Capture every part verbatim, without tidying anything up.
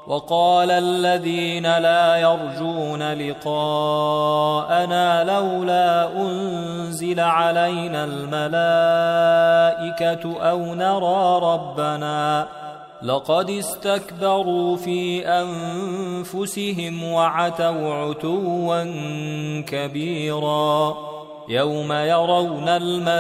وقال الذين لا يرجون لقاءنا لولا أنزل علينا الملائكة أو نرى ربنا لقد استكبروا في أنفسهم وعتوا عتوا كبيرا يوم يرون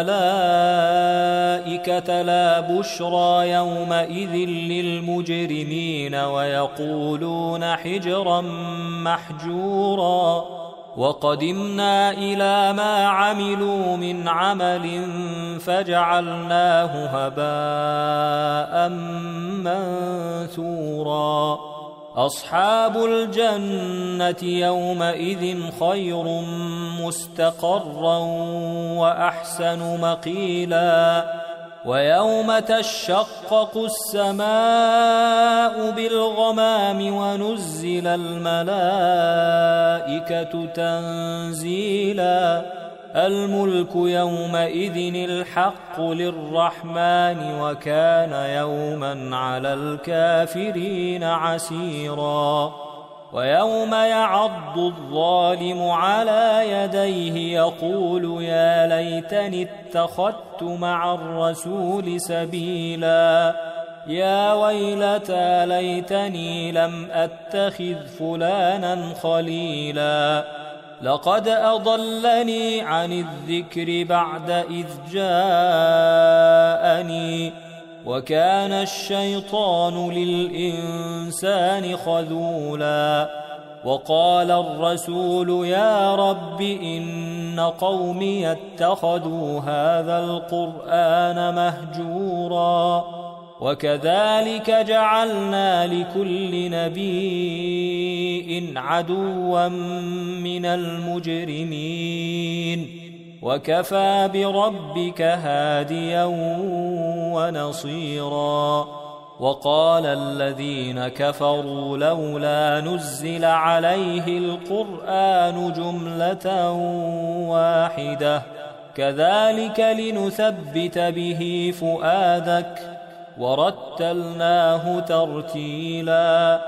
الملائكة لا بشرى يومئذ للمجرمين ويقولون حجرا محجورا وقدمنا إلى ما عملوا من عمل فجعلناه هباء منثورا أصحاب الجنة يومئذ خير مستقرا وأحسن مقيلا ويوم تشقق السماء بالغمام ونزل الملائكة تنزيلا الملك يومئذ الحق للرحمن وكان يوما على الكافرين عسيرا ويوم يعض الظالم على يديه يقول يا ليتني اتخذت مع الرسول سبيلا يا ويلتى ليتني لم أتخذ فلانا خليلا لقد أضلني عن الذكر بعد إذ جاءني وكان الشيطان للإنسان خذولا وقال الرسول يا رب إن قومي اتخذوا هذا القرآن مهجورا وكذلك جعلنا لكل نبي عدوا من المجرمين وكفى بربك هاديا ونصيرا وقال الذين كفروا لولا نزل عليه القرآن جملة واحدة كذلك لنثبت به فؤادك ورتلناه ترتيلا